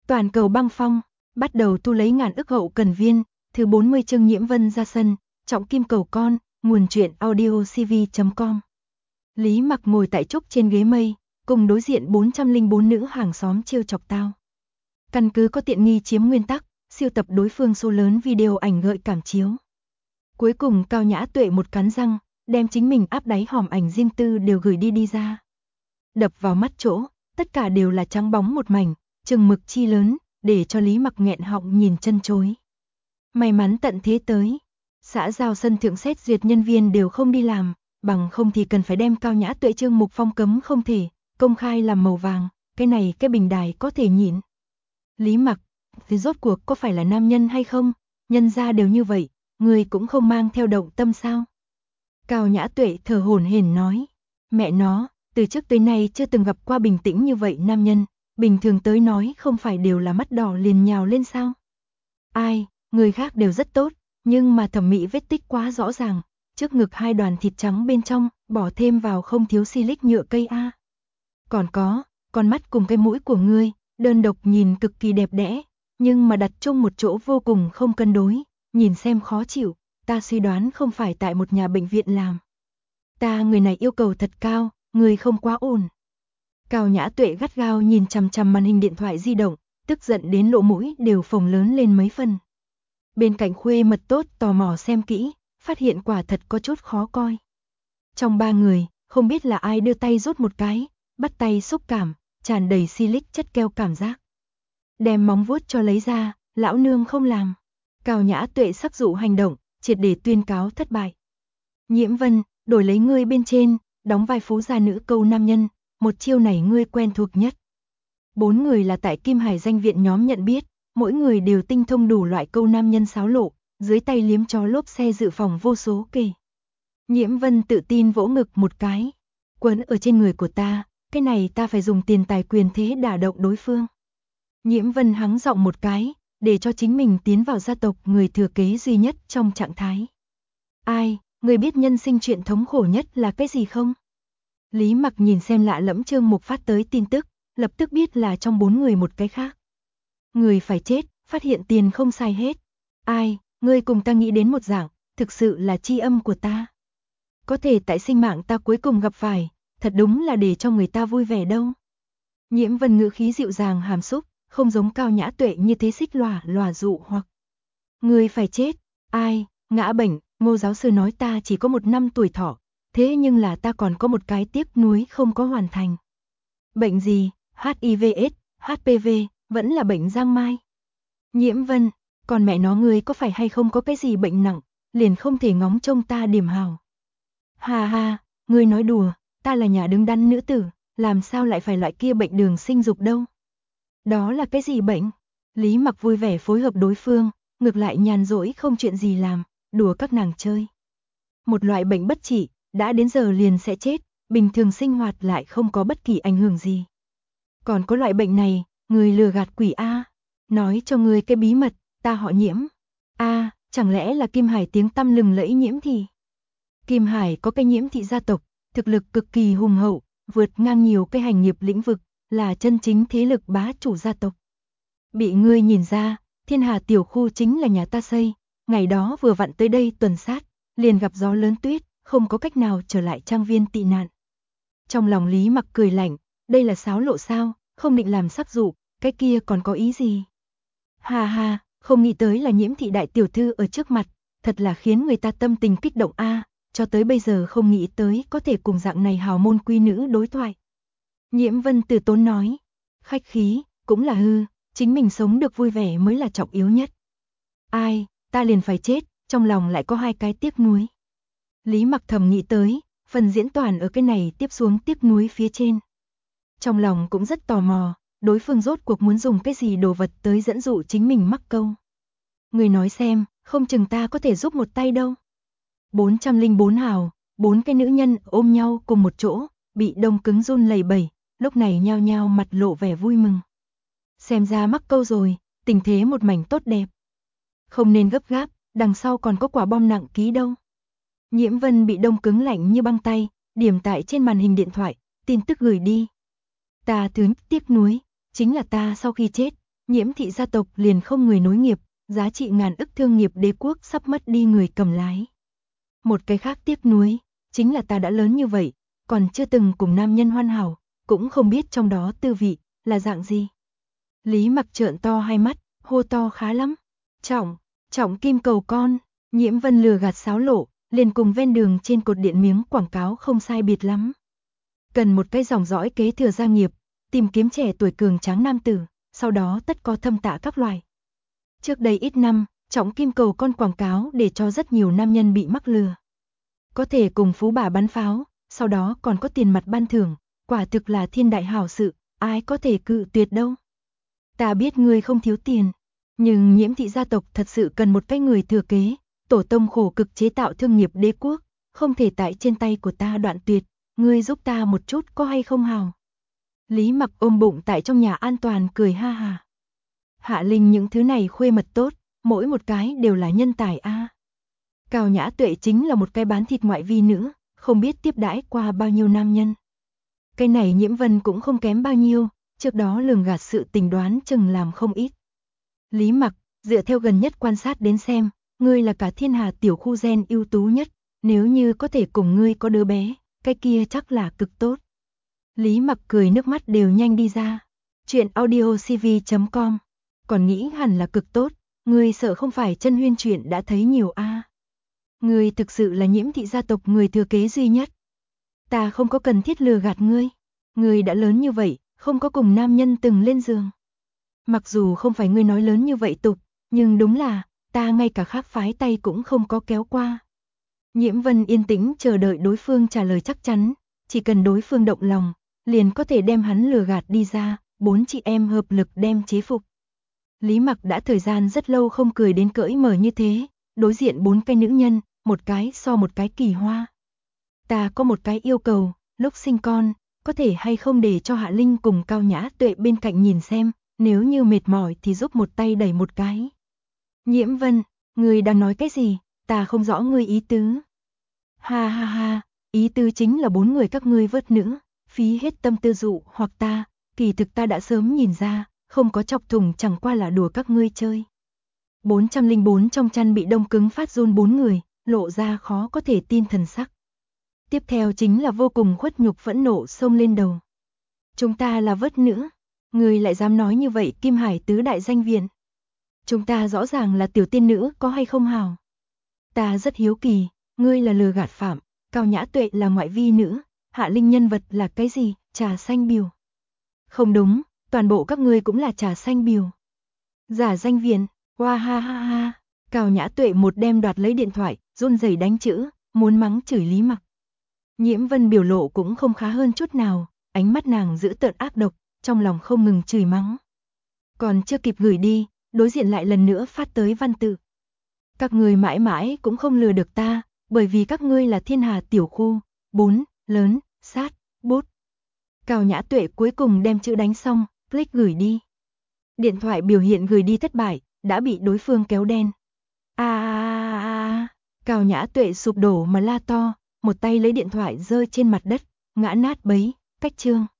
Toàn cầu băng phong, bắt đầu tu lấy ngàn ức hậu cần viên, thứ 40 chương Nhiễm Vân ra sân, trọng kim cầu con, nguồn truyện audio cv.com. Lý Mặc ngồi tại trúc trên ghế mây, cùng đối diện 404 nữ hàng xóm trêu chọc tao. Căn cứ có tiện nghi chiếm nguyên tắc, siêu tập đối phương số lớn video ảnh gợi cảm chiếu. Cuối cùng Cao Nhã Tuệ một cắn răng, đem chính mình áp đáy hòm ảnh riêng tư đều gửi đi ra. Đập vào mắt chỗ, tất cả đều là trắng bóng một mảnh, chừng mực chi lớn, để cho Lý Mặc nghẹn họng nhìn chân chối. May mắn tận thế tới, xã giao sân thượng xét duyệt nhân viên đều không đi làm, bằng không thì cần phải đem Cao Nhã Tuệ chương mục phong cấm không thể, công khai làm màu vàng, cái này cái bình đài có thể nhịn. Lý Mặc, thì rốt cuộc có phải là nam nhân hay không, nhân gia đều như vậy, người cũng không mang theo động tâm sao? Cao Nhã Tuệ thở hổn hển nói, mẹ nó, từ trước tới nay chưa từng gặp qua bình tĩnh như vậy nam nhân, bình thường tới nói không phải đều là mắt đỏ liền nhào lên sao? Ai, người khác đều rất tốt, nhưng mà thẩm mỹ vết tích quá rõ ràng, trước ngực hai đoàn thịt trắng bên trong, bỏ thêm vào không thiếu silic nhựa cây a. Còn có, con mắt cùng cái mũi của ngươi, đơn độc nhìn cực kỳ đẹp đẽ, nhưng mà đặt chung một chỗ vô cùng không cân đối, nhìn xem khó chịu, ta suy đoán không phải tại một nhà bệnh viện làm. Ta người này yêu cầu thật cao, người không quá ổn. Cao Nhã Tuệ gắt gao nhìn chằm chằm màn hình điện thoại di động, tức giận đến lỗ mũi đều phồng lớn lên mấy phần. Bên cạnh khuê mật tốt tò mò xem kỹ, phát hiện quả thật có chút khó coi. Trong ba người, không biết là ai đưa tay rút một cái, bắt tay xúc cảm, tràn đầy silic chất keo cảm giác. Đem móng vuốt cho lấy ra, lão nương không làm. Cao Nhã Tuệ sắc dụ hành động, triệt để tuyên cáo thất bại. Nhiễm Vân, đổi lấy ngươi bên trên, đóng vai phú gia nữ câu nam nhân, một chiêu này ngươi quen thuộc nhất. 4 người là tại Kim Hải danh viện nhóm nhận biết, mỗi người đều tinh thông đủ loại câu nam nhân xáo lộ, dưới tay liếm cho lốp xe dự phòng vô số kề. Nhiễm Vân tự tin vỗ ngực một cái, quấn ở trên người của ta, cái này ta phải dùng tiền tài quyền thế đả động đối phương. Nhiễm Vân hắng giọng một cái, để cho chính mình tiến vào gia tộc người thừa kế duy nhất trong trạng thái. Ai, người biết nhân sinh chuyện thống khổ nhất là cái gì không? Lý Mặc nhìn xem lạ lẫm chương mục phát tới tin tức, lập tức biết là trong 4 người một cái khác. Người phải chết, phát hiện tiền không sai hết. Ai, ngươi cùng ta nghĩ đến một dạng, thực sự là tri âm của ta. Có thể tại sinh mạng ta cuối cùng gặp phải, thật đúng là để cho người ta vui vẻ đâu. Nhiễm Vân ngữ khí dịu dàng hàm xúc, không giống Cao Nhã Tuệ như thế xích lòa dụ hoặc. Người phải chết, ai, ngã bệnh, Ngô giáo sư nói ta chỉ có 1 năm tuổi thọ, thế nhưng là ta còn có một cái tiếc nuối không có hoàn thành. Bệnh gì, HIV/AIDS, HPV, vẫn là bệnh giang mai. Nhiễm Vân, còn mẹ nó ngươi có phải hay không có cái gì bệnh nặng, liền không thể ngóng trông ta điểm hào. Hà hà, ngươi nói đùa, ta là nhà đứng đắn nữ tử, làm sao lại phải loại kia bệnh đường sinh dục đâu. Đó là cái gì bệnh? Lý Mặc vui vẻ phối hợp đối phương, ngược lại nhàn rỗi không chuyện gì làm, đùa các nàng chơi. Một loại bệnh bất trị, đã đến giờ liền sẽ chết, bình thường sinh hoạt lại không có bất kỳ ảnh hưởng gì. Còn có loại bệnh này, người lừa gạt quỷ A. Nói cho người cái bí mật, ta họ Nhiễm. A, chẳng lẽ là Kim Hải tiếng tăm lừng lẫy Nhiễm Thị? Kim Hải có cái Nhiễm Thị gia tộc, thực lực cực kỳ hùng hậu, vượt ngang nhiều cái hành nghiệp lĩnh vực, là chân chính thế lực bá chủ gia tộc. Bị ngươi nhìn ra, Thiên Hà tiểu khu chính là nhà ta xây, ngày đó vừa vặn tới đây tuần sát, liền gặp gió lớn tuyết, không có cách nào trở lại trang viên tị nạn. Trong lòng Lý Mặc cười lạnh, đây là xáo lộ sao, không định làm sắc dụ, cái kia còn có ý gì? Hà hà, không nghĩ tới là Nhiễm Thị đại tiểu thư ở trước mặt, thật là khiến người ta tâm tình kích động a, cho tới bây giờ không nghĩ tới có thể cùng dạng này hào môn quý nữ đối thoại. Nhiễm Vân từ tốn nói, khách khí, cũng là hư, chính mình sống được vui vẻ mới là trọng yếu nhất. Ai, ta liền phải chết, trong lòng lại có 2 cái tiếc nuối. Lý Mặc thầm nghĩ tới, phần diễn toàn ở cái này tiếp xuống tiếc nuối phía trên. Trong lòng cũng rất tò mò, đối phương rốt cuộc muốn dùng cái gì đồ vật tới dẫn dụ chính mình mắc câu. Người nói xem, không chừng ta có thể giúp một tay đâu. 404 hào, 4 cái nữ nhân ôm nhau cùng một chỗ, bị đông cứng run lẩy bẩy, lúc này nhao nhao mặt lộ vẻ vui mừng. Xem ra mắc câu rồi, tình thế một mảnh tốt đẹp. Không nên gấp gáp, đằng sau còn có quả bom nặng ký đâu. Nhiễm Vân bị đông cứng lạnh như băng tay, điểm tại trên màn hình điện thoại, tin tức gửi đi. Ta tiếc nuối, chính là ta sau khi chết, Nhiễm thị gia tộc liền không người nối nghiệp, giá trị ngàn ức thương nghiệp đế quốc sắp mất đi người cầm lái. Một cái khác tiếc nuối, chính là ta đã lớn như vậy, còn chưa từng cùng nam nhân hoàn hảo, cũng không biết trong đó tư vị là dạng gì. Lý Mặc trợn to hai mắt, hô to khá lắm. Trọng kim cầu con, Nhiễm Vân lừa gạt xáo lộ, liền cùng ven đường trên cột điện miếng quảng cáo không sai biệt lắm. Cần một cái dòng dõi kế thừa gia nghiệp, tìm kiếm trẻ tuổi cường tráng nam tử, sau đó tất có thâm tạ các loài. Trước đây ít năm, trọng kim cầu con quảng cáo để cho rất nhiều nam nhân bị mắc lừa. Có thể cùng phú bà bắn pháo, sau đó còn có tiền mặt ban thưởng, quả thực là thiên đại hảo sự, ai có thể cự tuyệt đâu. Ta biết ngươi không thiếu tiền, nhưng Nhiễm thị gia tộc thật sự cần một cái người thừa kế, tổ tông khổ cực chế tạo thương nghiệp đế quốc, không thể tại trên tay của ta đoạn tuyệt, ngươi giúp ta một chút có hay không hào. Lý Mặc ôm bụng tại trong nhà an toàn cười ha ha. Hạ Linh những thứ này khuê mật tốt, mỗi một cái đều là nhân tài a. Cao Nhã Tuệ chính là một cái bán thịt ngoại vi nữ, không biết tiếp đãi qua bao nhiêu nam nhân. Cái này Nhiễm Vân cũng không kém bao nhiêu, trước đó lường gạt sự tình đoán chừng làm không ít. Lý Mặc, dựa theo gần nhất quan sát đến xem, ngươi là cả thiên hà tiểu khu gen ưu tú nhất, nếu như có thể cùng ngươi có đứa bé, cái kia chắc là cực tốt. Lý Mặc cười nước mắt đều nhanh đi ra. Chuyện audiocv.com. Còn nghĩ hẳn là cực tốt, ngươi sợ không phải chân huyên chuyện đã thấy nhiều a. Ngươi thực sự là Nhiễm thị gia tộc người thừa kế duy nhất. Ta không có cần thiết lừa gạt ngươi. Ngươi đã lớn như vậy, không có cùng nam nhân từng lên giường. Mặc dù không phải ngươi nói lớn như vậy tục, nhưng đúng là, ta ngay cả khác phái tay cũng không có kéo qua. Nhiễm Vân yên tĩnh chờ đợi đối phương trả lời chắc chắn, chỉ cần đối phương động lòng, liền có thể đem hắn lừa gạt đi ra, bốn chị em hợp lực đem chế phục. Lý Mặc đã thời gian rất lâu không cười đến cỡi mở như thế, đối diện bốn cái nữ nhân, một cái so một cái kỳ hoa. Ta có một cái yêu cầu, lúc sinh con, có thể hay không để cho Hạ Linh cùng Cao Nhã Tuệ bên cạnh nhìn xem, nếu như mệt mỏi thì giúp một tay đẩy một cái. Nhiễm Vân, ngươi đang nói cái gì, ta không rõ ngươi ý tứ. Ha ha ha, ý tứ chính là bốn người các ngươi vớt nữ, phí hết tâm tư dụ hoặc ta, kỳ thực ta đã sớm nhìn ra, không có chọc thủng chẳng qua là đùa các ngươi chơi. 404 trong chăn bị đông cứng phát run bốn người, lộ ra khó có thể tin thần sắc. Tiếp theo chính là vô cùng khuất nhục phẫn nộ xông lên đầu. Chúng ta là vớt nữ, ngươi lại dám nói như vậy Kim Hải tứ đại danh viện. Chúng ta rõ ràng là tiểu tiên nữ có hay không hào. Ta rất hiếu kỳ, ngươi là lừa gạt phạm, Cao Nhã Tuệ là ngoại vi nữ, Hạ Linh nhân vật là cái gì, trà xanh biều. Không đúng, toàn bộ các ngươi cũng là trà xanh biều. Giả danh viện, hoa ha ha ha, Cao Nhã Tuệ một đem đoạt lấy điện thoại, run rẩy đánh chữ, muốn mắng chửi Lý Mặc. Nhiễm Vân biểu lộ cũng không khá hơn chút nào, ánh mắt nàng dữ tợn ác độc, trong lòng không ngừng chửi mắng. Còn chưa kịp gửi đi, đối diện lại lần nữa phát tới văn tự. Các ngươi mãi mãi cũng không lừa được ta, bởi vì các ngươi là thiên hà tiểu khu, 4, lớn, sát, bút. Cao Nhã Tuệ cuối cùng đem chữ đánh xong, click gửi đi. Điện thoại biểu hiện gửi đi thất bại, đã bị đối phương kéo đen. Cao Nhã Tuệ sụp đổ mà la to, một tay lấy điện thoại rơi trên mặt đất, ngã nát bấy, cách chương.